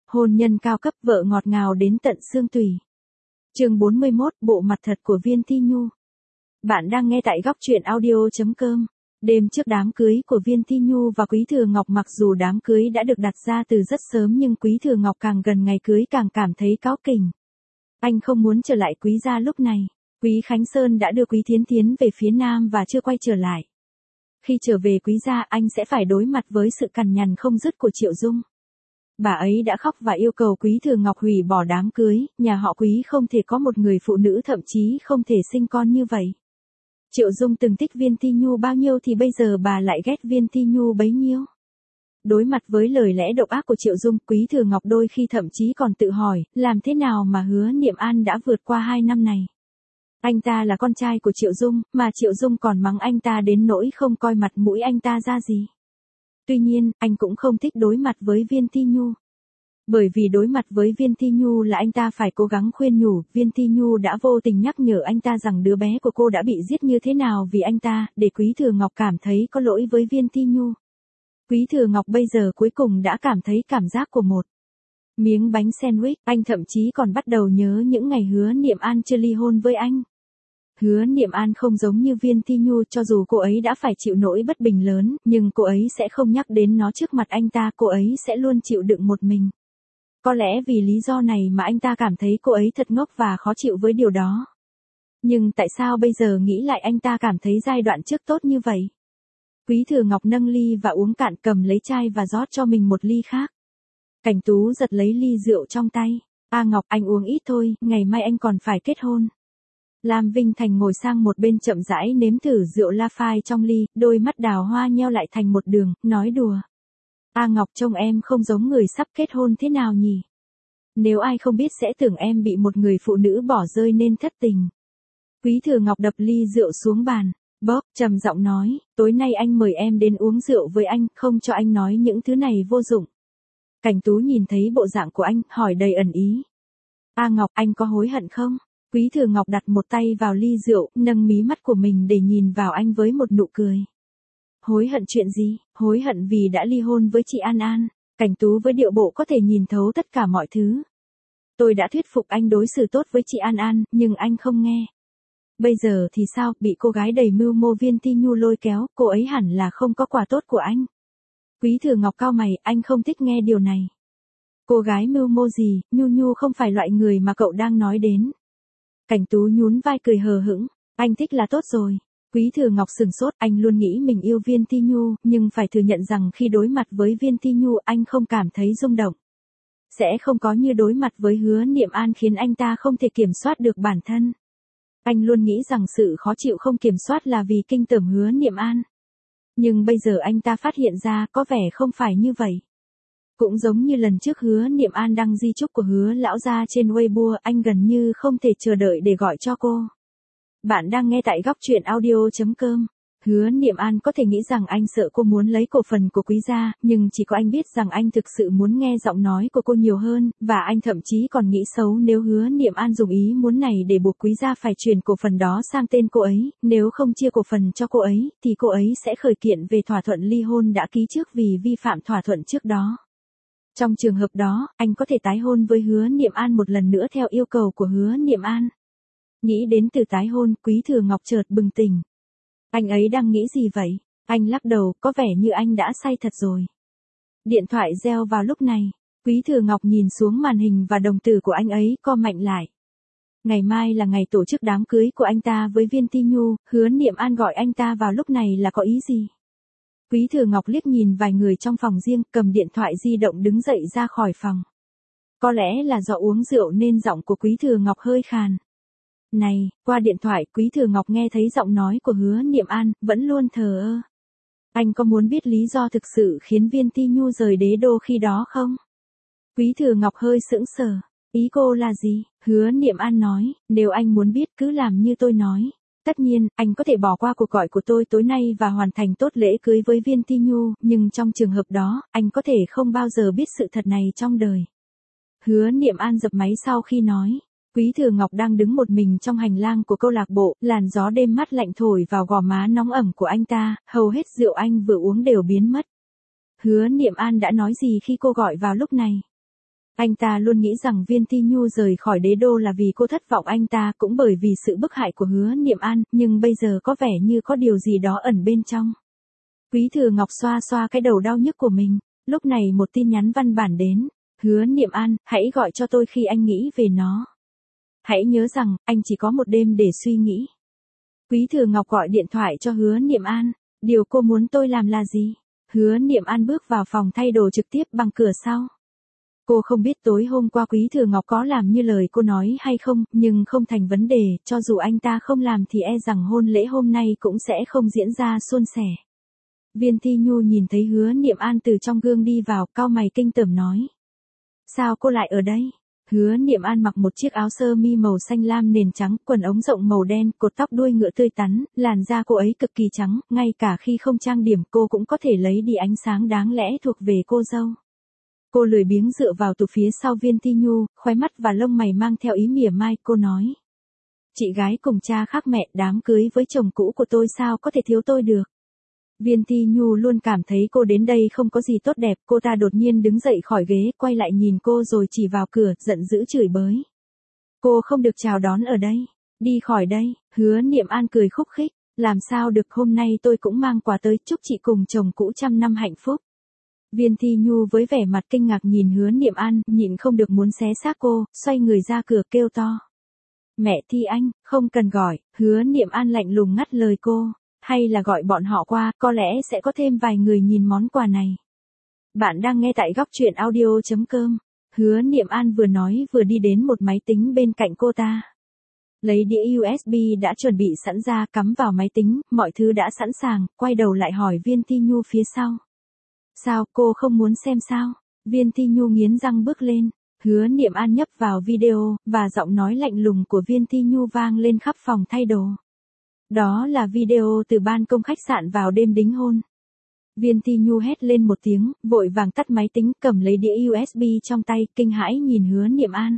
Hôn nhân cao cấp, vợ ngọt ngào đến tận xương tủy. Chương 41, bộ mặt thật của Viên Thi Nhu. Bạn đang nghe tại góc truyện audio.com. Đêm trước đám cưới của Viên Thi Nhu và Quý Thừa Ngọc, mặc dù đám cưới đã được đặt ra từ rất sớm nhưng Quý Thừa Ngọc càng gần ngày cưới càng cảm thấy cáu kỉnh. Anh không muốn trở lại Quý gia lúc này. Quý Khánh Sơn đã đưa Quý Thiến Thiến về phía Nam và chưa quay trở lại. Khi trở về Quý gia, anh sẽ phải đối mặt với sự cằn nhằn không dứt của Triệu Dung. Bà ấy đã khóc và yêu cầu Quý Thừa Ngọc hủy bỏ đám cưới, nhà họ Quý không thể có một người phụ nữ, thậm chí không thể sinh con như vậy. Triệu Dung từng thích Viên Thi Nhu bao nhiêu thì bây giờ bà lại ghét Viên Thi Nhu bấy nhiêu. Đối mặt với lời lẽ độc ác của Triệu Dung, Quý Thừa Ngọc đôi khi thậm chí còn tự hỏi, làm thế nào mà Hứa Niệm An đã vượt qua 2 năm này. Anh ta là con trai của Triệu Dung, mà Triệu Dung còn mắng anh ta đến nỗi không coi mặt mũi anh ta ra gì. Tuy nhiên, anh cũng không thích đối mặt với Viên Thi Nhu. Bởi vì đối mặt với Viên Thi Nhu là anh ta phải cố gắng khuyên nhủ, Viên Thi Nhu đã vô tình nhắc nhở anh ta rằng đứa bé của cô đã bị giết như thế nào vì anh ta, để Quý Thừa Ngọc cảm thấy có lỗi với Viên Thi Nhu. Quý Thừa Ngọc bây giờ cuối cùng đã cảm thấy cảm giác của một miếng bánh sandwich, anh thậm chí còn bắt đầu nhớ những ngày Hứa Niệm An chưa ly hôn với anh. Hứa Niệm An không giống như Viên Thi Nhu, cho dù cô ấy đã phải chịu nỗi bất bình lớn, nhưng cô ấy sẽ không nhắc đến nó trước mặt anh ta, cô ấy sẽ luôn chịu đựng một mình. Có lẽ vì lý do này mà anh ta cảm thấy cô ấy thật ngốc và khó chịu với điều đó. Nhưng tại sao bây giờ nghĩ lại anh ta cảm thấy giai đoạn trước tốt như vậy? Quý Thừa Ngọc nâng ly và uống cạn, cầm lấy chai và rót cho mình một ly khác. Cảnh Tú giật lấy ly rượu trong tay. A Ngọc, anh uống ít thôi, ngày mai anh còn phải kết hôn. Lam Vinh Thành ngồi sang một bên chậm rãi nếm thử rượu La Phai trong ly, đôi mắt đào hoa nheo lại thành một đường, nói đùa. A Ngọc, trông em không giống người sắp kết hôn thế nào nhỉ? Nếu ai không biết sẽ tưởng em bị một người phụ nữ bỏ rơi nên thất tình. Quý Thừa Ngọc đập ly rượu xuống bàn. Bóp, trầm giọng nói, tối nay anh mời em đến uống rượu với anh, không cho anh nói những thứ này vô dụng. Cảnh Tú nhìn thấy bộ dạng của anh, hỏi đầy ẩn ý. A Ngọc, anh có hối hận không? Quý Thừa Ngọc đặt một tay vào ly rượu, nâng mí mắt của mình để nhìn vào anh với một nụ cười. Hối hận chuyện gì? Hối hận vì đã ly hôn với chị An An. Cảnh Tú với điệu bộ có thể nhìn thấu tất cả mọi thứ. Tôi đã thuyết phục anh đối xử tốt với chị An An, nhưng anh không nghe. Bây giờ thì sao, bị cô gái đầy mưu mô Viên Thi Nhu lôi kéo, cô ấy hẳn là không có quà tốt của anh. Quý Thừa Ngọc cau mày, anh không thích nghe điều này. Cô gái mưu mô gì, Nhu không phải loại người mà cậu đang nói đến. Cảnh Tú nhún vai cười hờ hững, anh thích là tốt rồi. Quý Thừa Ngọc sừng sốt, anh luôn nghĩ mình yêu Viên Thi Nhu, nhưng phải thừa nhận rằng khi đối mặt với Viên Thi Nhu anh không cảm thấy rung động. Sẽ không có như đối mặt với Hứa Niệm An khiến anh ta không thể kiểm soát được bản thân. Anh luôn nghĩ rằng sự khó chịu không kiểm soát là vì kinh tởm Hứa Niệm An. Nhưng bây giờ anh ta phát hiện ra có vẻ không phải như vậy. Cũng giống như lần trước Hứa Niệm An đăng di chúc của Hứa lão gia trên Weibo, anh gần như không thể chờ đợi để gọi cho cô. Bạn đang nghe tại góc truyện audio.com. Hứa Niệm An có thể nghĩ rằng anh sợ cô muốn lấy cổ phần của Quý gia, nhưng chỉ có anh biết rằng anh thực sự muốn nghe giọng nói của cô nhiều hơn, và anh thậm chí còn nghĩ xấu nếu Hứa Niệm An dùng ý muốn này để buộc Quý gia phải chuyển cổ phần đó sang tên cô ấy, nếu không chia cổ phần cho cô ấy, thì cô ấy sẽ khởi kiện về thỏa thuận ly hôn đã ký trước vì vi phạm thỏa thuận trước đó. Trong trường hợp đó, anh có thể tái hôn với Hứa Niệm An một lần nữa theo yêu cầu của Hứa Niệm An. Nghĩ đến từ tái hôn, Quý Thừa Ngọc chợt bừng tỉnh. Anh ấy đang nghĩ gì vậy? Anh lắc đầu, có vẻ như anh đã say thật rồi. Điện thoại reo vào lúc này. Quý Thừa Ngọc nhìn xuống màn hình và đồng tử của anh ấy co mạnh lại. Ngày mai là ngày tổ chức đám cưới của anh ta với Viên Thi Nhu, Hứa Niệm An gọi anh ta vào lúc này là có ý gì? Quý Thừa Ngọc liếc nhìn vài người trong phòng riêng, cầm điện thoại di động đứng dậy ra khỏi phòng. Có lẽ là do uống rượu nên giọng của Quý Thừa Ngọc hơi khàn. Này, qua điện thoại Quý Thừa Ngọc nghe thấy giọng nói của Hứa Niệm An, vẫn luôn thờ ơ. Anh có muốn biết lý do thực sự khiến Viên Thi Nhu rời đế đô khi đó không? Quý Thừa Ngọc hơi sững sờ. Ý cô là gì? Hứa Niệm An nói, nếu anh muốn biết cứ làm như tôi nói. Tất nhiên, anh có thể bỏ qua cuộc gọi của tôi tối nay và hoàn thành tốt lễ cưới với Viên Thi Nhu, nhưng trong trường hợp đó, anh có thể không bao giờ biết sự thật này trong đời. Hứa Niệm An dập máy sau khi nói. Quý Thừa Ngọc đang đứng một mình trong hành lang của câu lạc bộ, làn gió đêm mát lạnh thổi vào gò má nóng ẩm của anh ta, hầu hết rượu anh vừa uống đều biến mất. Hứa Niệm An đã nói gì khi cô gọi vào lúc này? Anh ta luôn nghĩ rằng Viên Thi Nhu rời khỏi đế đô là vì cô thất vọng anh ta cũng bởi vì sự bức hại của Hứa Niệm An, nhưng bây giờ có vẻ như có điều gì đó ẩn bên trong. Quý Thừa Ngọc xoa xoa cái đầu đau nhức của mình, lúc này một tin nhắn văn bản đến. Hứa Niệm An, hãy gọi cho tôi khi anh nghĩ về nó. Hãy nhớ rằng, anh chỉ có một đêm để suy nghĩ. Quý Thừa Ngọc gọi điện thoại cho Hứa Niệm An. Điều cô muốn tôi làm là gì? Hứa Niệm An bước vào phòng thay đồ trực tiếp bằng cửa sau. Cô không biết tối hôm qua Quý Thừa Ngọc có làm như lời cô nói hay không, nhưng không thành vấn đề, cho dù anh ta không làm thì e rằng hôn lễ hôm nay cũng sẽ không diễn ra suôn sẻ. Viên Thi Nhu nhìn thấy Hứa Niệm An từ trong gương đi vào, cau mày kinh tởm nói. Sao cô lại ở đây? Hứa Niệm An mặc một chiếc áo sơ mi màu xanh lam nền trắng, quần ống rộng màu đen, cột tóc đuôi ngựa tươi tắn, làn da cô ấy cực kỳ trắng, ngay cả khi không trang điểm cô cũng có thể lấy đi ánh sáng đáng lẽ thuộc về cô dâu. Cô lười biếng dựa vào tủ phía sau Viên Thi Nhu, khóe mắt và lông mày mang theo ý mỉa mai, cô nói. Chị gái cùng cha khác mẹ, đám cưới với chồng cũ của tôi sao có thể thiếu tôi được. Viên Thi Nhu luôn cảm thấy cô đến đây không có gì tốt đẹp, cô ta đột nhiên đứng dậy khỏi ghế, quay lại nhìn cô rồi chỉ vào cửa, giận dữ chửi bới. Cô không được chào đón ở đây, đi khỏi đây. Hứa Niệm An cười khúc khích, làm sao được, hôm nay tôi cũng mang quà tới, chúc chị cùng chồng cũ trăm năm hạnh phúc. Viên Thi Nhu với vẻ mặt kinh ngạc nhìn Hứa Niệm An, nhịn không được muốn xé xác cô, xoay người ra cửa kêu to. Mẹ Thi Anh, không cần gọi. Hứa Niệm An lạnh lùng ngắt lời cô. Hay là gọi bọn họ qua, có lẽ sẽ có thêm vài người nhìn món quà này. Bạn đang nghe tại góc truyện audio.com. Hứa Niệm An vừa nói vừa đi đến một máy tính bên cạnh cô ta. Lấy đĩa USB đã chuẩn bị sẵn ra, cắm vào máy tính, mọi thứ đã sẵn sàng, quay đầu lại hỏi Viên Thi Nhu phía sau. Sao, cô không muốn xem sao? Viên Thi Nhu nghiến răng bước lên. Hứa Niệm An nhấp vào video, và giọng nói lạnh lùng của Viên Thi Nhu vang lên khắp phòng thay đồ. Đó là video từ ban công khách sạn vào đêm đính hôn. Viên Thi Nhu hét lên một tiếng, vội vàng tắt máy tính, cầm lấy đĩa USB trong tay, kinh hãi nhìn Hứa Niệm An.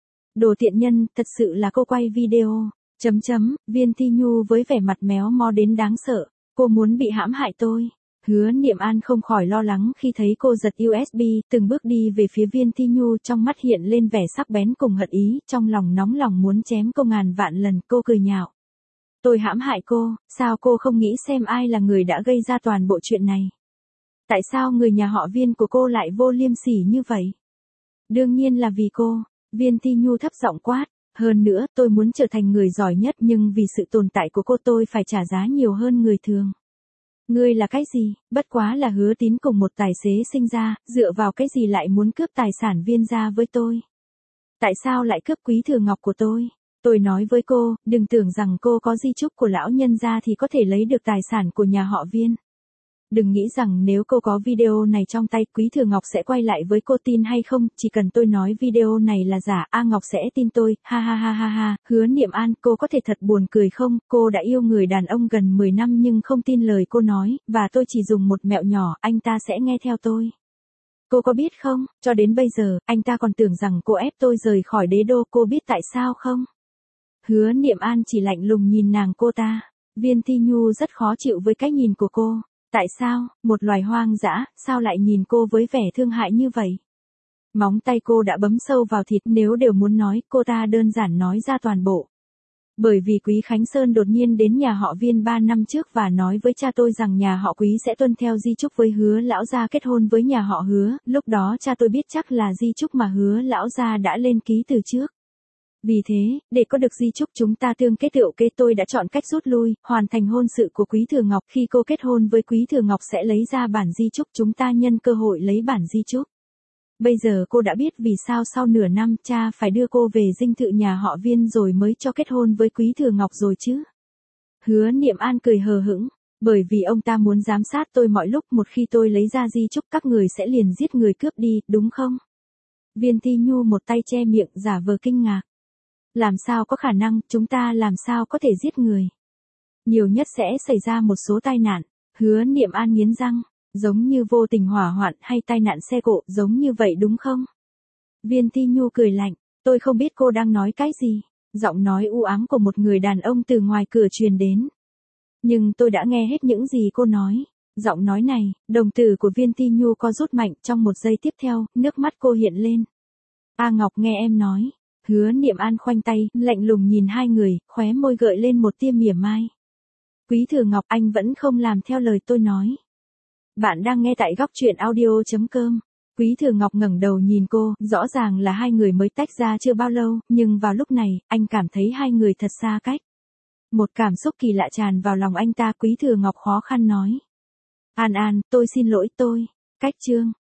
Đồ tiện nhân, thật sự là cô quay video. Viên Thi Nhu với vẻ mặt méo mó đến đáng sợ. Cô muốn bị hãm hại tôi. Hứa Niệm An không khỏi lo lắng khi thấy cô giật USB, từng bước đi về phía Viên Thi Nhu, trong mắt hiện lên vẻ sắc bén cùng hận ý, trong lòng nóng lòng muốn chém cô ngàn vạn lần. Cô cười nhạo. Tôi hãm hại cô, sao cô không nghĩ xem ai là người đã gây ra toàn bộ chuyện này? Tại sao người nhà họ Viên của cô lại vô liêm sỉ như vậy? Đương nhiên là vì cô. Viên Thi Nhu thấp giọng quát. Hơn nữa, tôi muốn trở thành người giỏi nhất, nhưng vì sự tồn tại của cô tôi phải trả giá nhiều hơn người thường. Ngươi là cái gì? Bất quá là Hứa Tín cùng một tài xế sinh ra, dựa vào cái gì lại muốn cướp tài sản Viên gia với tôi? Tại sao lại cướp Quý Thừa Ngọc của tôi? Tôi nói với cô, đừng tưởng rằng cô có di chúc của lão nhân gia thì có thể lấy được tài sản của nhà họ Viên. Đừng nghĩ rằng nếu cô có video này trong tay, Quý Thừa Ngọc sẽ quay lại với cô, tin hay không, chỉ cần tôi nói video này là giả, A Ngọc sẽ tin tôi, ha ha ha ha ha. Hứa Niệm An, cô có thể thật buồn cười không, cô đã yêu người đàn ông gần 10 năm nhưng không tin lời cô nói, và tôi chỉ dùng một mẹo nhỏ, anh ta sẽ nghe theo tôi. Cô có biết không, cho đến bây giờ, anh ta còn tưởng rằng cô ép tôi rời khỏi đế đô, cô biết tại sao không? Hứa Niệm An chỉ lạnh lùng nhìn nàng cô ta. Viên Thi Nhu rất khó chịu với cái nhìn của cô. Tại sao, một loài hoang dã, sao lại nhìn cô với vẻ thương hại như vậy? Móng tay cô đã bấm sâu vào thịt, nếu đều muốn nói, cô ta đơn giản nói ra toàn bộ. Bởi vì Quý Khánh Sơn đột nhiên đến nhà họ Viên 3 năm trước và nói với cha tôi rằng nhà họ Quý sẽ tuân theo di chúc với Hứa lão gia kết hôn với nhà họ Hứa, lúc đó cha tôi biết chắc là di chúc mà Hứa lão gia đã lên ký từ trước. Vì thế, để có được di chúc chúng ta tương kết tựu kế, tôi đã chọn cách rút lui, hoàn thành hôn sự của Quý Thừa Ngọc. Khi cô kết hôn với Quý Thừa Ngọc sẽ lấy ra bản di chúc, chúng ta nhân cơ hội lấy bản di chúc. Bây giờ cô đã biết vì sao sau nửa năm cha phải đưa cô về dinh thự nhà họ Viên rồi mới cho kết hôn với Quý Thừa Ngọc rồi chứ? Hứa Niệm An cười hờ hững, bởi vì ông ta muốn giám sát tôi mọi lúc, một khi tôi lấy ra di chúc các người sẽ liền giết người cướp đi, đúng không? Viên Thi Nhu một tay che miệng giả vờ kinh ngạc. Làm sao có khả năng, chúng ta làm sao có thể giết người? Nhiều nhất sẽ xảy ra một số tai nạn. Hứa Niệm An nghiến răng, giống như vô tình hỏa hoạn hay tai nạn xe cộ, giống như vậy đúng không? Viên Thi Nhu cười lạnh, tôi không biết cô đang nói cái gì. Giọng nói u ám của một người đàn ông từ ngoài cửa truyền đến. Nhưng tôi đã nghe hết những gì cô nói. Giọng nói này, đồng tử của Viên Thi Nhu co rút mạnh, trong một giây tiếp theo, nước mắt cô hiện lên. A Ngọc nghe em nói. Hứa Niệm An khoanh tay, lạnh lùng nhìn hai người, khóe môi gợi lên một tia mỉa mai. Quý Thừa Ngọc, anh vẫn không làm theo lời tôi nói. Bạn đang nghe tại góc truyện audio.com. Quý Thừa Ngọc ngẩng đầu nhìn cô, rõ ràng là hai người mới tách ra chưa bao lâu, nhưng vào lúc này, anh cảm thấy hai người thật xa cách. Một cảm xúc kỳ lạ tràn vào lòng anh ta. Quý Thừa Ngọc khó khăn nói. An An, tôi xin lỗi tôi. Cách chương.